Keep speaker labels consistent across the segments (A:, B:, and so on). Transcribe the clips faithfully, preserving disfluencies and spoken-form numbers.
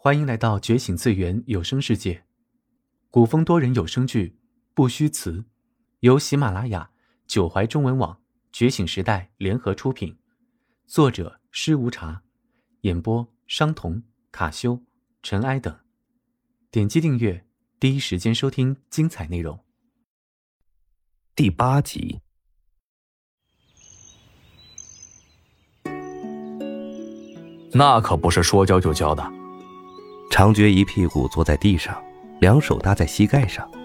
A: 欢迎来到觉醒最源有声世界，古风多人有声剧《不虚词》，由喜马拉雅、九怀中文网、觉醒时代联合出品，作者施无茶，演播商童、卡修、尘埃等。点击订阅，第一时间收听精彩内容。
B: 第八集。
C: 那可不是说教就教的。
B: 长觉一屁股坐在地上，两手搭在膝盖上。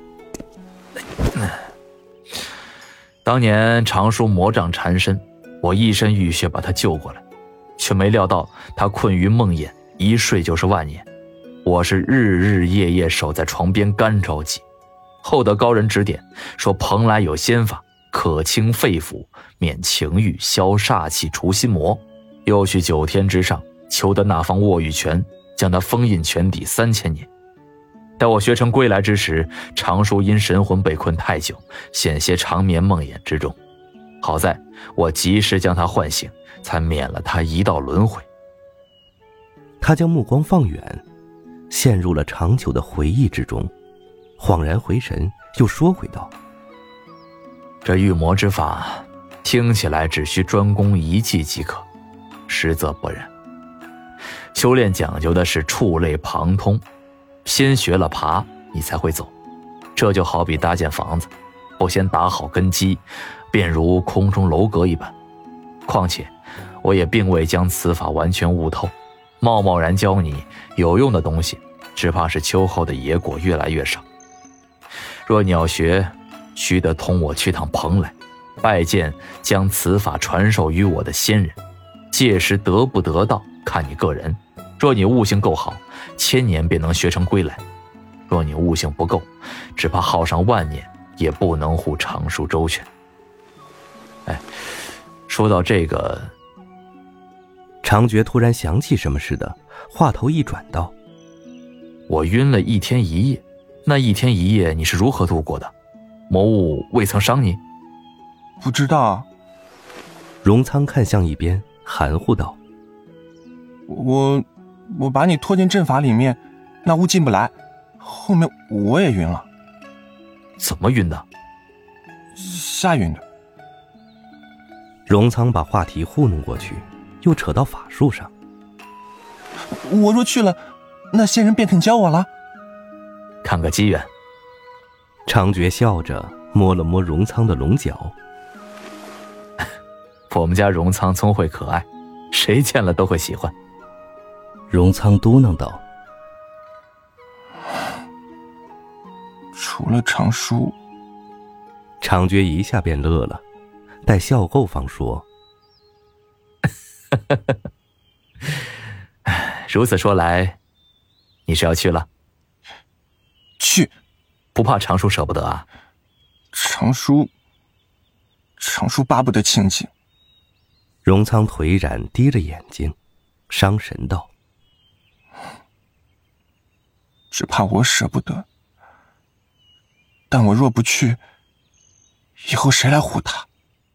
C: 当年长叔魔障缠身，我一身浴血把他救过来，却没料到他困于梦魇，一睡就是万年。我是日日夜夜守在床边干着急，后得高人指点，说蓬莱有仙法，可清肺腑，免情欲，消煞气，除心魔。又去九天之上求得那方卧玉泉，将他封印泉底三千年。待我学成归来之时，长叔因神魂被困太久，险些长眠梦魇之中。好在我及时将他唤醒，才免了他一道轮回。
B: 他将目光放远，陷入了长久的回忆之中，恍然回神，又说回道：
C: 这御魔之法听起来只需专攻一技即可，实则不然。修炼讲究的是触类旁通，先学了爬，你才会走。这就好比搭建房子，不先打好根基，便如空中楼阁一般。况且我也并未将此法完全悟透，贸贸然教你有用的东西，只怕是秋后的野果越来越少。若你要学，须得同我去趟蓬莱，拜见将此法传授于我的仙人，届时得不得到看你个人。若你悟性够好，千年便能学成归来；若你悟性不够，只怕耗上万年也不能护长叔周全。哎，说到这个，
B: 长觉突然想起什么似的，话头一转道：
C: 我晕了一天一夜，那一天一夜你是如何度过的？魔物未曾伤你？
D: 不知道。
B: 荣仓看向一边，含糊道：
D: 我我把你拖进阵法里面，那雾进不来，后面我也晕了。
C: 怎么晕的？
D: 吓晕的。
B: 荣仓把话题糊弄过去，又扯到法术上。
D: 我若去了，那仙人便肯教我了。
C: 看个机缘。
B: 长觉笑着摸了摸荣仓的龙角。
C: 我们家荣仓聪慧可爱，谁见了都会喜欢。
B: 荣仓嘟囔道：
D: 除了长叔。
B: 长觉一下便乐了，待笑够方说：
C: 如此说来，你是要去了？
D: 去。
C: 不怕长叔舍不得啊？
D: 长叔长叔巴不得清静。
B: 荣仓颓然低着眼睛，伤神道：
D: 只怕我舍不得，但我若不去，以后谁来护他？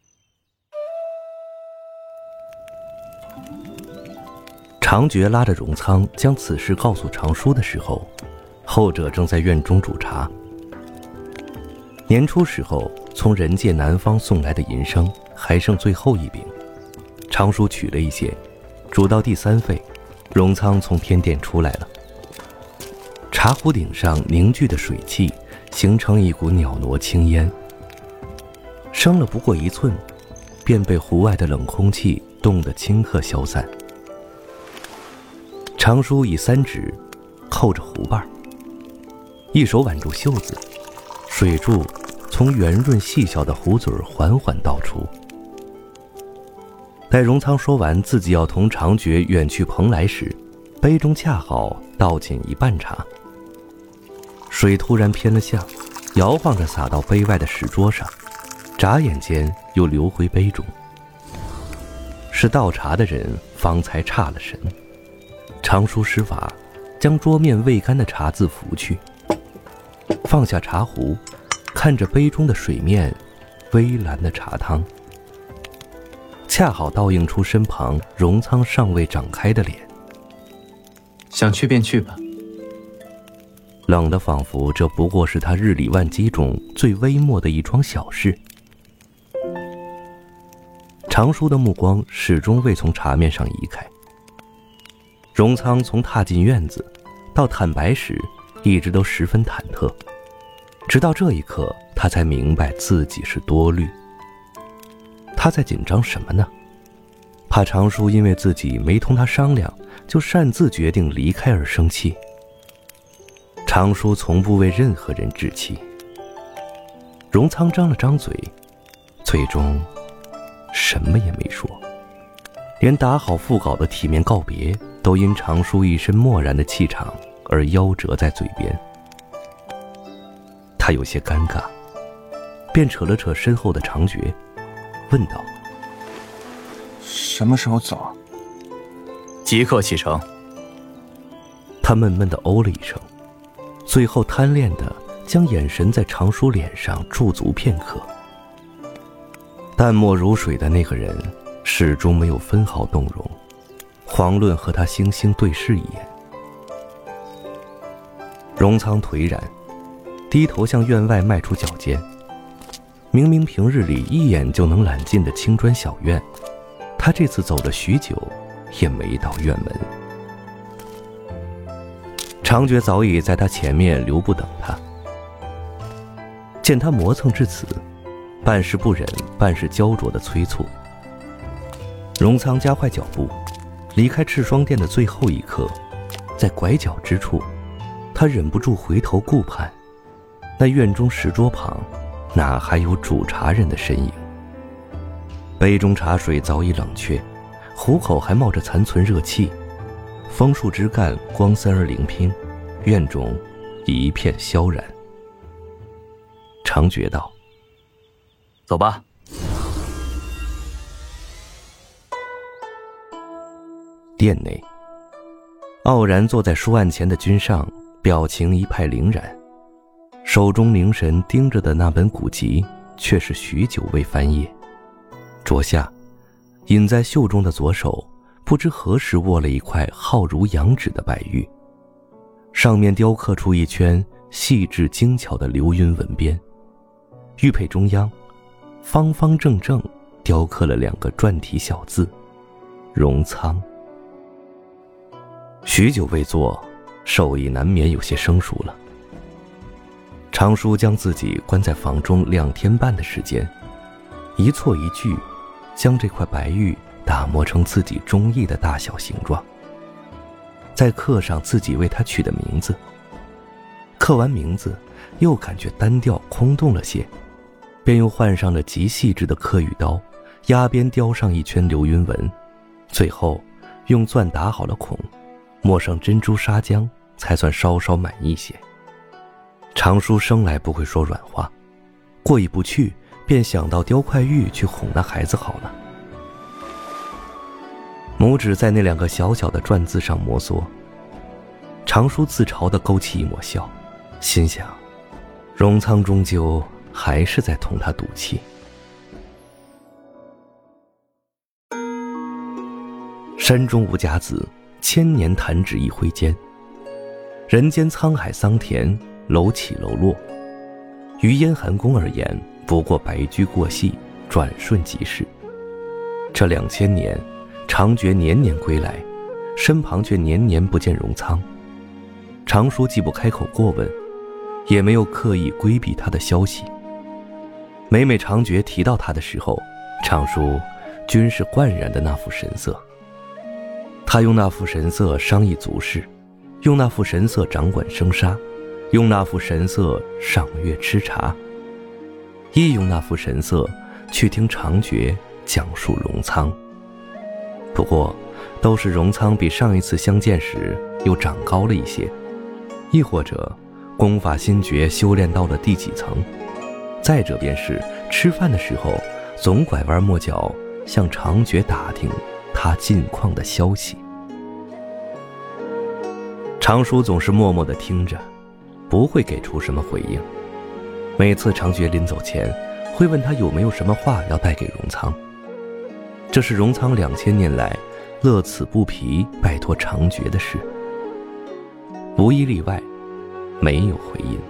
B: 长觉拉着荣仓将此事告诉长叔的时候，后者正在院中煮茶。年初时候从人界南方送来的银生还剩最后一饼，长叔取了一些，煮到第三沸，荣仓从天殿出来了。茶壶顶上凝聚的水汽形成一股袅娜青烟，升了不过一寸，便被壶外的冷空气冻得顷刻消散。长叔以三指扣着壶瓣，一手挽住袖子，水柱从圆润细小的壶嘴缓缓倒出。待荣仓说完自己要同长觉远去蓬莱时，杯中恰好倒进一半茶，水突然偏了向，摇晃着洒到杯外的石桌上，眨眼间又流回杯中。是倒茶的人方才差了神，长叔施法将桌面未干的茶渍拂去，放下茶壶，看着杯中的水面，微蓝的茶汤，恰好倒映出身旁荣仓尚未长开的脸。
A: 想去便去吧。
B: 冷得仿佛这不过是他日理万机中最微末的一桩小事。常叔的目光始终未从茶面上移开。荣仓从踏进院子到坦白时，一直都十分忐忑，直到这一刻，他才明白自己是多虑。他在紧张什么呢？怕常叔因为自己没同他商量，就擅自决定离开而生气。常叔从不为任何人置气。荣仓张了张嘴，最终什么也没说，连打好副稿的体面告别都因常叔一身漠然的气场而夭折在嘴边。他有些尴尬，便扯了扯身后的常觉，问道：
D: 什么时候走？
C: 即刻启程。
B: 他闷闷地哦了一声，最后贪恋地将眼神在常叔脸上驻足片刻。淡漠如水的那个人始终没有分毫动容，遑论和他惺惺对视一眼。荣仓颓然，低头向院外迈出脚尖。明明平日里一眼就能揽尽的青砖小院，他这次走了许久也没到院门。常觉早已在他前面留步等他，见他磨蹭至此，半是不忍半是焦灼的催促。荣仓加快脚步，离开赤霜殿的最后一刻，在拐角之处，他忍不住回头顾盼，那院中石桌旁哪还有煮茶人的身影？杯中茶水早已冷却，壶口还冒着残存热气，枫树枝干光森而灵拼，院中一片萧然。常觉道：
C: 走吧。
B: 殿内，傲然坐在书案前的君上表情一派凛然，手中凝神盯着的那本古籍却是许久未翻页。桌下隐在袖中的左手不知何时握了一块浩如羊脂的白玉，上面雕刻出一圈细致精巧的流云纹边，玉佩中央方方正正雕刻了两个篆体小字：荣仓。许久未坐，手艺难免有些生疏了。常叔将自己关在房中两天半的时间，一错一句将这块白玉打磨成自己中意的大小形状，再刻上自己为他取的名字。刻完名字又感觉单调空洞了些，便又换上了极细致的刻玉刀，压边雕上一圈流云纹，最后用钻打好了孔，抹上珍珠砂浆，才算稍稍满意些。常叔生来不会说软话，过意不去便想到雕块玉去哄那孩子好了。拇指在那两个小小的篆字上摩挲，常叔自嘲地勾起一抹笑，心想荣仓终究还是在同他赌气。山中无甲子，千年弹指一挥间。人间沧海桑田，楼起楼落，于燕寒宫而言，不过白驹过隙，转瞬即逝。这两千年，常觉年年归来，身旁却年年不见荣仓。常叔既不开口过问，也没有刻意规避他的消息。每每常觉提到他的时候，常叔均是焕然的那副神色。他用那副神色商议族事，用那副神色掌管生杀，用那副神色赏月吃茶，亦用那副神色去听常觉讲述荣仓。不过都是荣仓比上一次相见时又长高了一些，亦或者功法心诀修炼到了第几层，再者便是吃饭的时候总拐弯抹角向常觉打听他近况的消息。常叔总是默默地听着，不会给出什么回应。每次常觉临走前会问他有没有什么话要带给荣仓，这是荣仓两千年来乐此不疲拜托常觉的事。 无一例外，没有回音。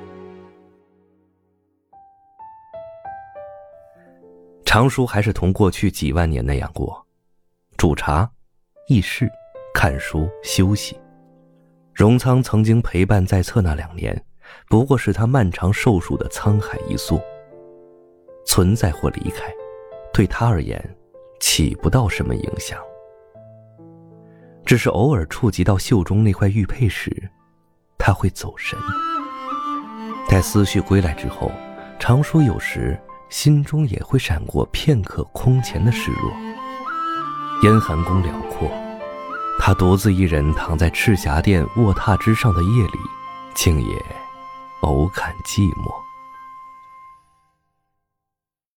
B: 常叔还是同过去几万年那样过，煮茶、议事、看书、休息。荣仓曾经陪伴在侧那两年，不过是他漫长寿数的沧海一粟。存在或离开，对他而言起不到什么影响。只是偶尔触及到袖中那块玉佩时，他会走神。待思绪归来之后，常叔有时心中也会闪过片刻空前的失落。燕寒宫辽阔，他独自一人躺在赤霞殿卧榻之上的夜里，竟也偶感寂寞。